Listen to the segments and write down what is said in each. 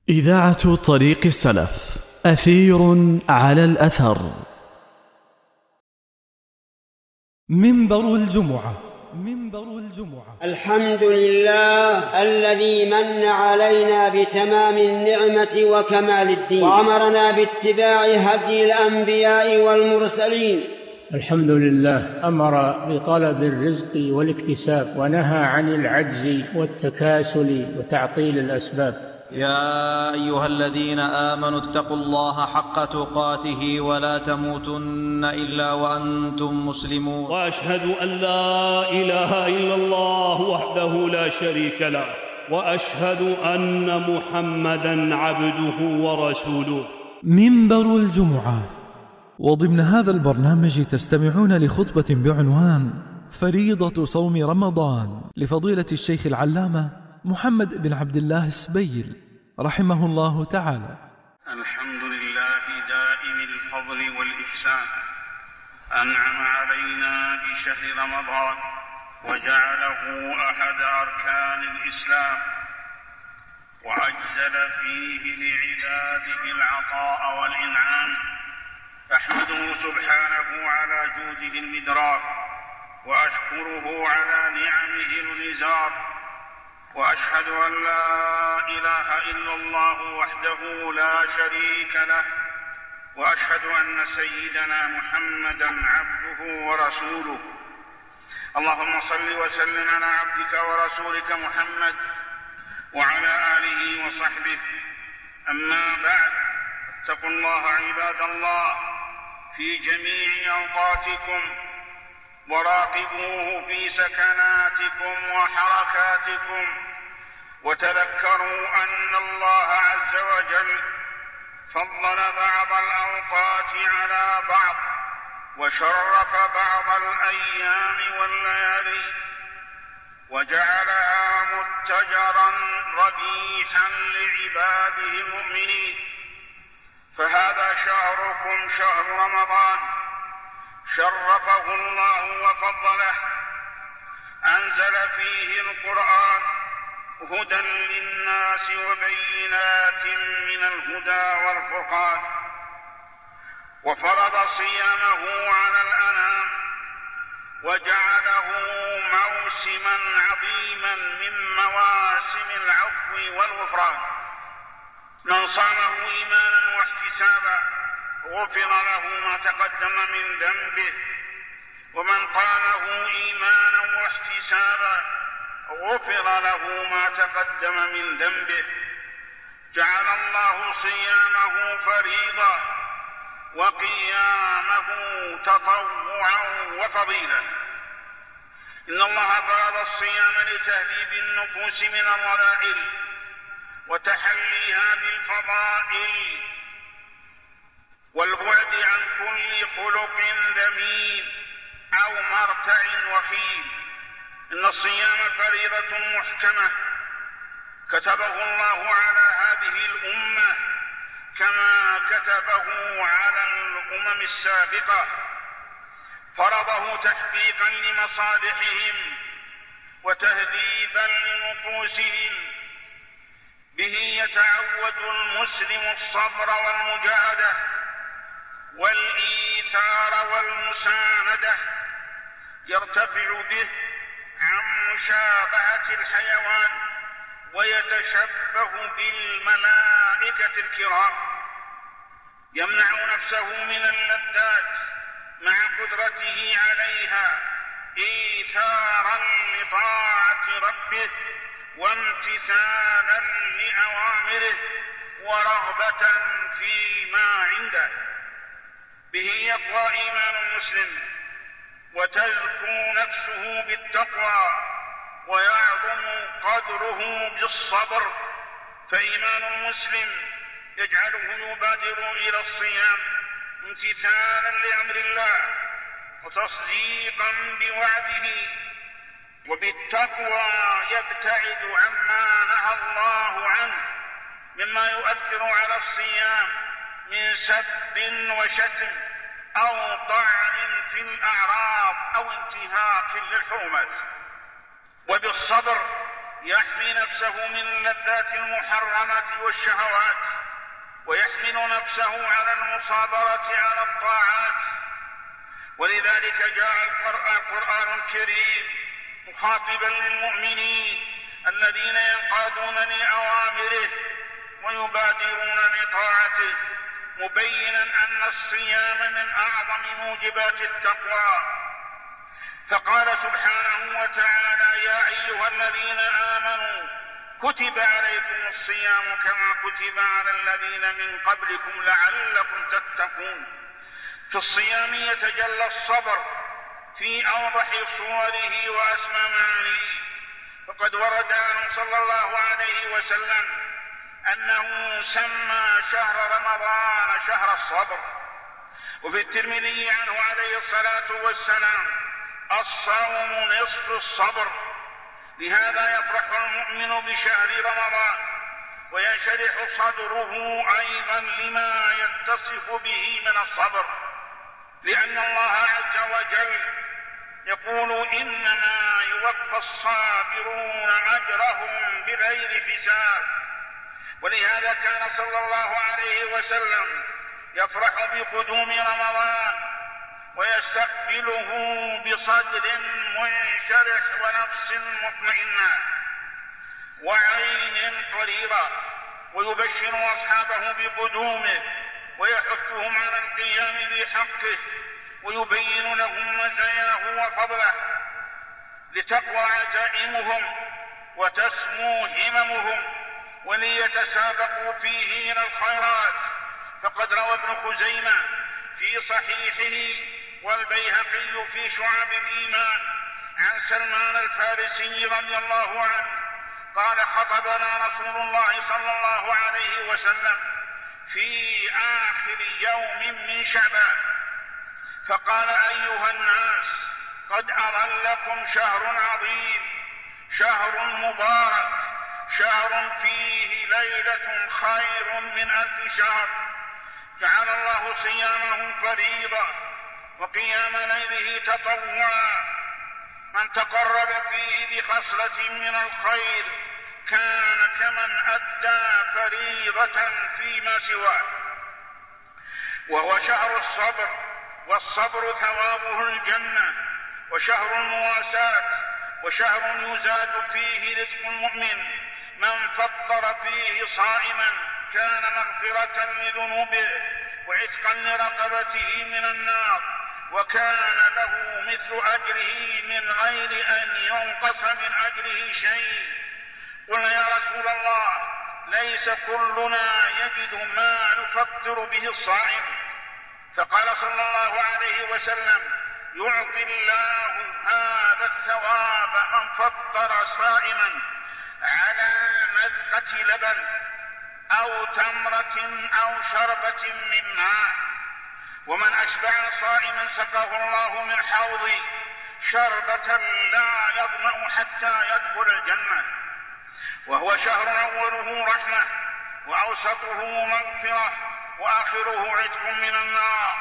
إذاعة طريق السلف، أثير على الأثر. منبر الجمعة. الحمد لله الذي من علينا بتمام النعمة وكمال الدين، وأمرنا باتباع هدي الأنبياء والمرسلين. الحمد لله أمر بطلب الرزق والاكتساب، ونهى عن العجز والتكاسل وتعطيل الأسباب. يا أيها الذين آمنوا اتقوا الله حق تقاته ولا تموتن إلا وأنتم مسلمون. وأشهد أن لا إله إلا الله وحده لا شريك له، وأشهد أن محمدًا عبده ورسوله. منبر الجمعة. وضمن هذا البرنامج تستمعون لخطبة بعنوان فريضة صوم رمضان لفضيلة الشيخ العلامة محمد بن عبد الله السبيل رحمه الله تعالى. الحمد لله دائم الفضل والإحسان، أنعم علينا بشهر رمضان وجعله أحد أركان الإسلام، وأجزل فيه لعباده العطاء والإنعام، أحمده سبحانه على جوده المدرار، وأشكره على نعمه الغزار، وأشهد أن لا إله إلا الله وحده لا شريك له، وأشهد أن سيدنا محمدًا عبده ورسوله. اللهم صل وسلم على عبدك ورسولك محمد وعلى آله وصحبه. أما بعد، اتقوا الله عباد الله في جميع أوقاتكم، وراقبوه في سكناتكم وحركاتكم، وتذكروا أن الله عز وجل فضل بعض الأوقات على بعض، وشرف بعض الأيام والليالي، وجعلها متجرا ربيحا لعباده المؤمنين. فهذا شهركم شهر رمضان، شرفه الله وفضله، أنزل فيه القرآن هدى للناس وبينات من الهدى والفرقان، وفرض صيامه على الأنام، وجعله موسما عظيما من مواسم العفو والغفران. من صامه إيمانا واحتسابا غفر له ما تقدم من ذنبه، ومن قامه إيمانا واحتسابا غفر له ما تقدم من ذنبه. جعل الله صيامه فريضة وقيامه تطوعا وفضيلة. إن الله فرض الصيام لتهذيب النفوس من الرذائل وتحليها بالفضائل والبعد عن كل خلق ذميم أو مرتع وخيم. إن الصيام فريضة محكمة كتبه الله على هذه الأمة كما كتبه على الأمم السابقة، فرضه تحقيقا لمصالحهم وتهذيبا لنفوسهم. به يتعود المسلم الصبر والمجاهدة والإيثار والمساندة، يرتفع به عن مشابهة الحيوان ويتشبه بالملائكة الكرام. يمنع نفسه من اللذات مع قدرته عليها إيثارا لطاعة ربه وامتثالا لأوامره ورغبة فيما عنده. به يقوى إيمان المسلم وتزكو نفسه بالتقوى ويعظم قدره بالصبر. فإيمان المسلم يجعله يبادر إلى الصيام امتثالا لأمر الله وتصديقا بوعده، وبالتقوى يبتعد عما نهى الله عنه مما يؤثر على الصيام من سب وشتم أو طعن في الأعراض أو انتهاك للحرمات. وبالصبر يحمي نفسه من اللذات المحرمة والشهوات، ويحمل نفسه على المصابرة على الطاعات. ولذلك جاء القرآن الكريم مخاطبا للمؤمنين الذين ينقادون لأوامره ويبادرون لطاعته، مبينا أن الصيام من أعظم موجبات التقوى. فقال سبحانه وتعالى: يا أيها الذين آمنوا كتب عليكم الصيام كما كتب على الذين من قبلكم لعلكم تتقون. في الصيام يتجلى الصبر في أوضح صوره وأسمى معانيه، فقد ورد عنه صلى الله عليه وسلم أنه سمى شهر رمضان شهر الصبر. وفي الترمذي عنه عليه الصلاة والسلام: الصوم نصف الصبر. لهذا يفرح المؤمن بشهر رمضان وينشرح صدره أيضا لما يتصف به من الصبر، لأن الله عز وجل يقول: إنما يوفى الصابرون أجرهم بغير حساب. ولهذا كان صلى الله عليه وسلم يفرح بقدوم رمضان ويستقبله بصدر منشرح ونفس مطمئنة وعين قريرة، ويبشر أصحابه بقدومه ويحثهم على القيام بحقه ويبين لهم مزاياه وفضله لتقوى عزائمهم وتسمو هممهم وليتسابقوا فيه إلى الخيرات. فقد روى ابن خزيمة في صحيحه والبيهقي في شعب الإيمان عن سلمان الفارسي رضي الله عنه قال: خطبنا رسول الله صلى الله عليه وسلم في آخر يوم من شعبان فقال: أيها الناس، قد أظلكم شهر عظيم، شهر مبارك، شهر فيه ليلة خير من 1000 شهر، جعل الله صيامه فريضة وقيام ليله تطوعا، من تقرب فيه بخصلة من الخير كان كمن أدى فريضة فيما سواه. وهو شهر الصبر، والصبر ثوابه الجنة، وشهر المواساة، وشهر يزاد فيه رزق المؤمن. من فطر فيه صائما كان مغفرة لذنوبه وعتقا لرقبته من النار، وكان له مثل أجره من غير أن ينقص من أجره شيء. قلنا: يا رسول الله، ليس كلنا يجد ما يفطر به الصائم. فقال صلى الله عليه وسلم: يعطي الله هذا الثواب من فطر صائما على مذقة لبن أو تمرة أو شربة من ماء، ومن أشبع صائما سقاه الله من حوض شربة لا يظمأ حتى يدخل الجنة. وهو شهر أوله رحمة، وأوسطه مغفرة، وآخره عتق من النار.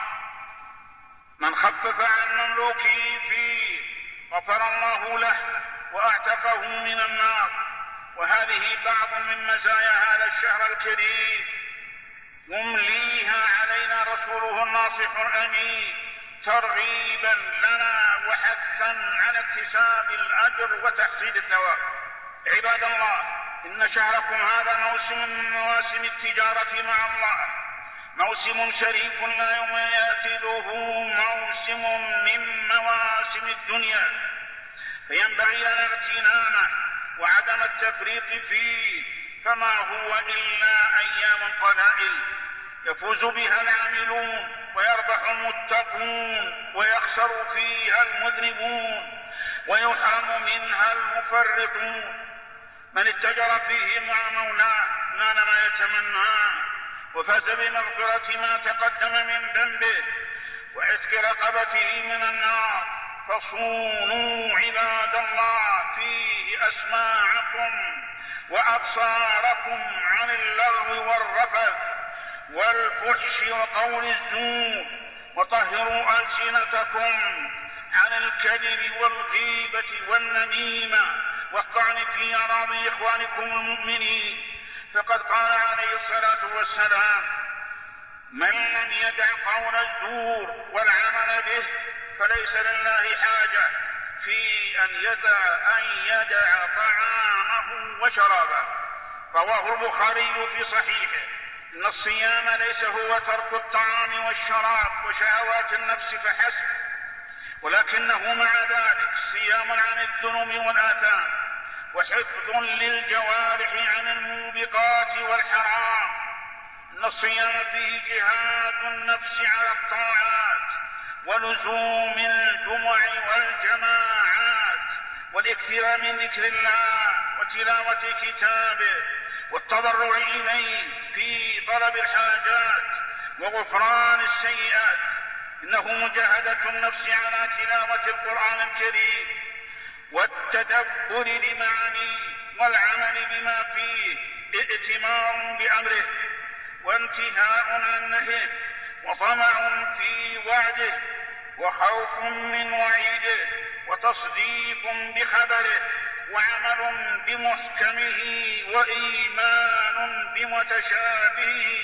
من خفف عن مملوكه فيه غفر الله له وأعتقه من النار. وهذه بعض من مزايا هذا الشهر الكريم يمليها علينا رسوله الناصح الأمين ترغيبا لنا وحثا على اكتساب الأجر وتحصيل الثواب. عباد الله، إن شهركم هذا موسم من مواسم التجارة مع الله، موسم شريف لا يماثله موسم من مواسم الدنيا، فينبغي لنا اغتنامه وعدم التفريط فيه، فما هو إلا أيام قلائل يفوز بها العاملون ويربح المتقون ويخسر فيها المذنبون ويحرم منها المفرطون. من اتجر فيه مع مولاه نال ما يتمناه وفاز بمغفرة ما تقدم من ذنبه وعتق رقبته من النار. فصونوا عباد الله فيه أسماعكم وأبصاركم عن اللغو والرفث والفحش وقول الزور، وطهروا ألسنتكم عن الكذب والغيبة والنميمة والطعن في أراضي إخوانكم المؤمنين. فقد قال عليه الصلاة والسلام: من لم يدع قول الزور والعمل به فليس لله حاجة في أن يدع طعامه وشرابه. رواه البخاري في صحيحه. إن الصيام ليس هو ترك الطعام والشراب وشهوات النفس فحسب، ولكنه مع ذلك صيام عن الذنوب والآثام، وحفظ للجوارح عن الموبقات والحرام. إن الصيام فيه جهاد النفس على الطاعات، ولزوم الجمع والجماعات، والإكثار من ذكر الله وتلاوة كتابه، والتضرع إليه في طلب الحاجات وغفران السيئات. إنه مجاهدة النفس على تلاوة القرآن الكريم والتدبر لمعانيه والعمل بما فيه، ائتمار بأمره وانتهاء عن نهيه، وطمع في وعده وخوف من وعيده، وتصديق بخبره، وعمل بمحكمه وإيمان بمتشابهه،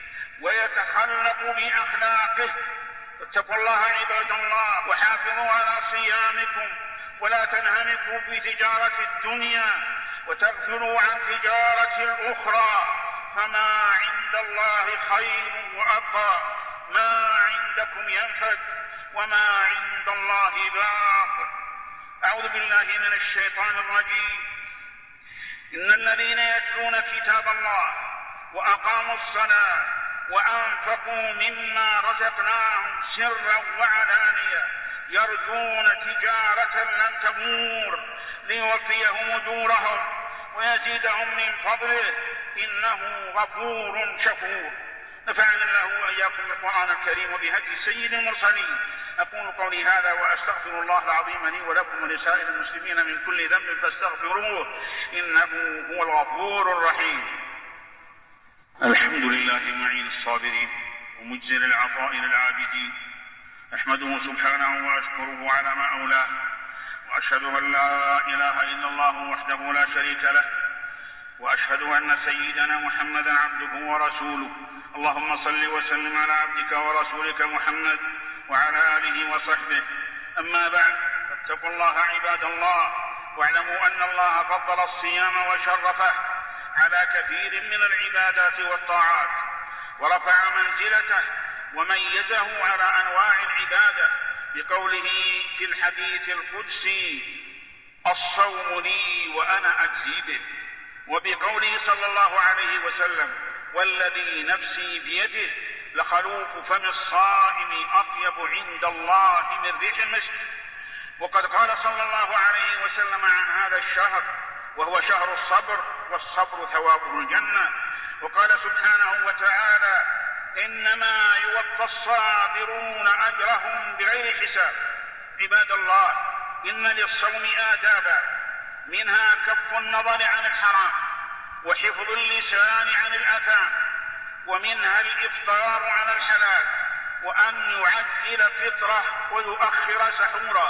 ويتخلق بأخلاقه. اتقوا الله عباد الله، وحافظوا على صيامكم، ولا تنهمكوا في تجارة الدنيا وتغفلوا عن تجارة الأخرى، فما عند الله خير وأبقى، ما عندكم ينفد، وما عند الله باق. أعوذ بالله من الشيطان الرجيم. إن الذين يتلون كتاب الله وأقاموا الصلاة وأنفقوا مما رزقناهم سرا وعلانية يرجون تجارة لن تبور ليوفيهم أجورهم ويزيدهم من فضله إنه غفور شكور. نفعني الله وإياكم بالقرآن الكريم وبهدي سيد المرسلين. أقول قولي هذا وأستغفر الله العظيم لي ولكم ولسائر المسلمين من كل ذنب فاستغفروه إنه هو الغفور الرحيم. الحمد لله معين الصابرين ومجزل العطاء للعابدين. أحمده سبحانه وأشكره على ما أولاه، وأشهد أن لا إله إلا الله وحده لا شريك له، وأشهد أن سيدنا محمدا عبده ورسوله. اللهم صل وسلم على عبدك ورسولك محمد وعلى آله وصحبه. أما بعد، فاتقوا الله عباد الله، واعلموا أن الله فضل الصيام وشرفه على كثير من العبادات والطاعات، ورفع منزلته وميزه على أنواع العبادة بقوله في الحديث القدسي: الصوم لي وأنا أجزي به، وبقوله صلى الله عليه وسلم: والذي نفسي بيده لخلوف فم الصائم أطيب عند الله من ريح المسك. وقد قال صلى الله عليه وسلم عن هذا الشهر: وهو شهر الصبر، والصبر ثوابه الجنة. وقال سبحانه وتعالى: إنما يوفى الصابرون أجرهم بغير حساب. عباد الله، إن للصوم آدابا، منها كف النظر عن الحرام، وحفظ اللسان عن الآثام، ومنها الإفطار على الحلال، وأن يعجل فطره ويؤخر سحوره،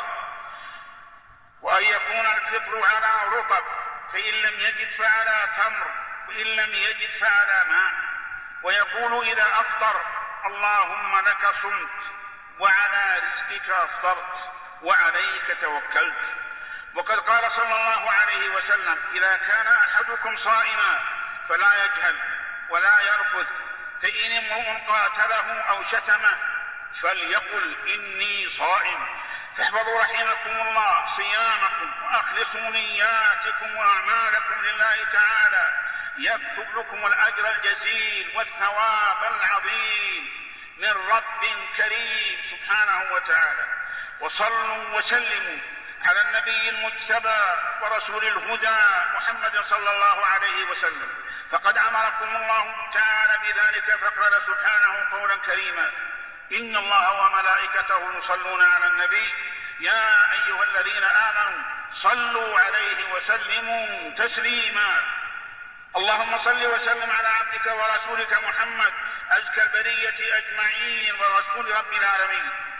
وأن يكون الفطر على رطب، فإن لم يجد فعلى تمر، وإن لم يجد فعلى ماء، ويقول إذا أفطر: اللهم لك صمت وعلى رزقك أفطرت وعليك توكلت. وقد قال صلى الله عليه وسلم: إذا كان أحدكم صائما فلا يجهل ولا يرفث، فإن امرؤ قاتله أو شتمه فليقل إني صائم. فاحفظوا رحمكم الله صيامكم، وأخلصوا نياتكم وأعمالكم لله تعالى، يكتب لكم الأجر الجزيل والثواب العظيم من رب كريم سبحانه وتعالى. وصلوا وسلموا على النبي المجتبى ورسول الهدى محمد صلى الله عليه وسلم، فقد أمركم الله تعالى بذلك، فقال سبحانه قولا كريما: إن الله وملائكته يصلون على النبي يا أيها الذين آمنوا صلوا عليه وسلموا تسليما. اللهم صل وسلم على عبدك ورسولك محمد أزكى البرية أجمعين ورسول رب العالمين.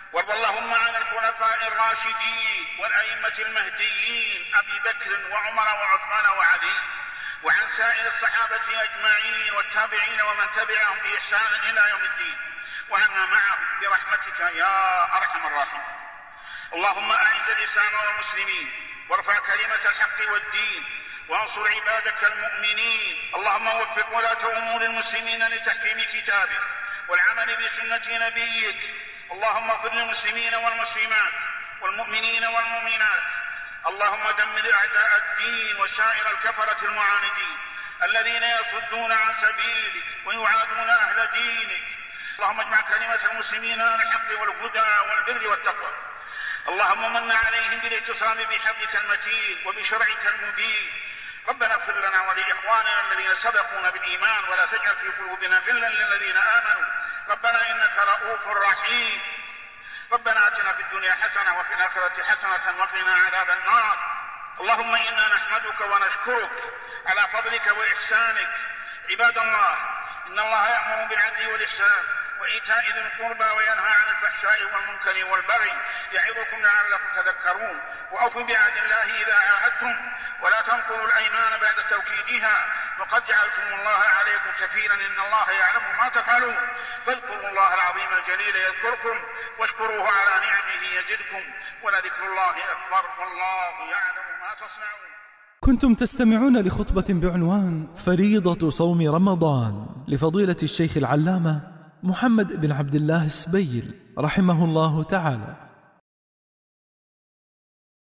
وارض اللهم عن الخلفاء الراشدين والأئمة المهديين أبي بكر وعمر وعثمان وعلي، وعن سائر الصحابة أجمعين والتابعين ومن تبعهم بإحسان إلى يوم الدين، وعنا معهم برحمتك يا أرحم الراحمين. اللهم أعز الإسلام والمسلمين، وارفع كلمة الحق والدين، وانصر عبادك المؤمنين. اللهم وفق ولاة أمور المسلمين لتحكيم كتابك والعمل بسنة نبيك. اللهم اغفر للمسلمين والمسلمات والمؤمنين والمؤمنات. اللهم دمر أعداء الدين وسائر الكفرة المعاندين الذين يصدون عن سبيلك ويعادون أهل دينك. اللهم اجمع كلمة المسلمين على الحق والهدى والبر والتقوى. اللهم من عليهم بالاعتصام بحبلك المتين وبشرعك المبين. ربنا اغفر لنا ولإخواننا الذين سبقونا بالإيمان ولا تجعل في قلوبنا غلا للذين آمنوا ربنا إنك رؤوف رحيم. ربنا آتنا في الدنيا حسنة وفي الآخرة حسنة وقنا عذاب النار. اللهم إنا نحمدك ونشكرك على فضلك وإحسانك. عباد الله، إن الله يأمر بالعدل والإحسان وإيتاء ذي القربى وينهى عن الفحشاء والمنكر والبغي يعظكم لعلكم تذكرون. وأوفوا بعهد الله إذا عاهدتم ولا تنقضوا الأيمان بعد توكيدها وقد جعلتم الله عليكم كفيلا إن الله يعلم ما تفعلون. فاذكروا الله العظيم الجليل يذكركم واشكروه على نعمه يزدكم ولذكر الله أكبر والله يعلم ما تصنعون. كنتم تستمعون لخطبة بعنوان فريضة صوم رمضان لفضيلة الشيخ العلامة محمد بن عبد الله السبيل رحمه الله تعالى.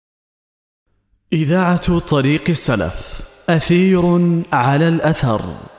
إذاعة طريق السلف، أثير على الأثر.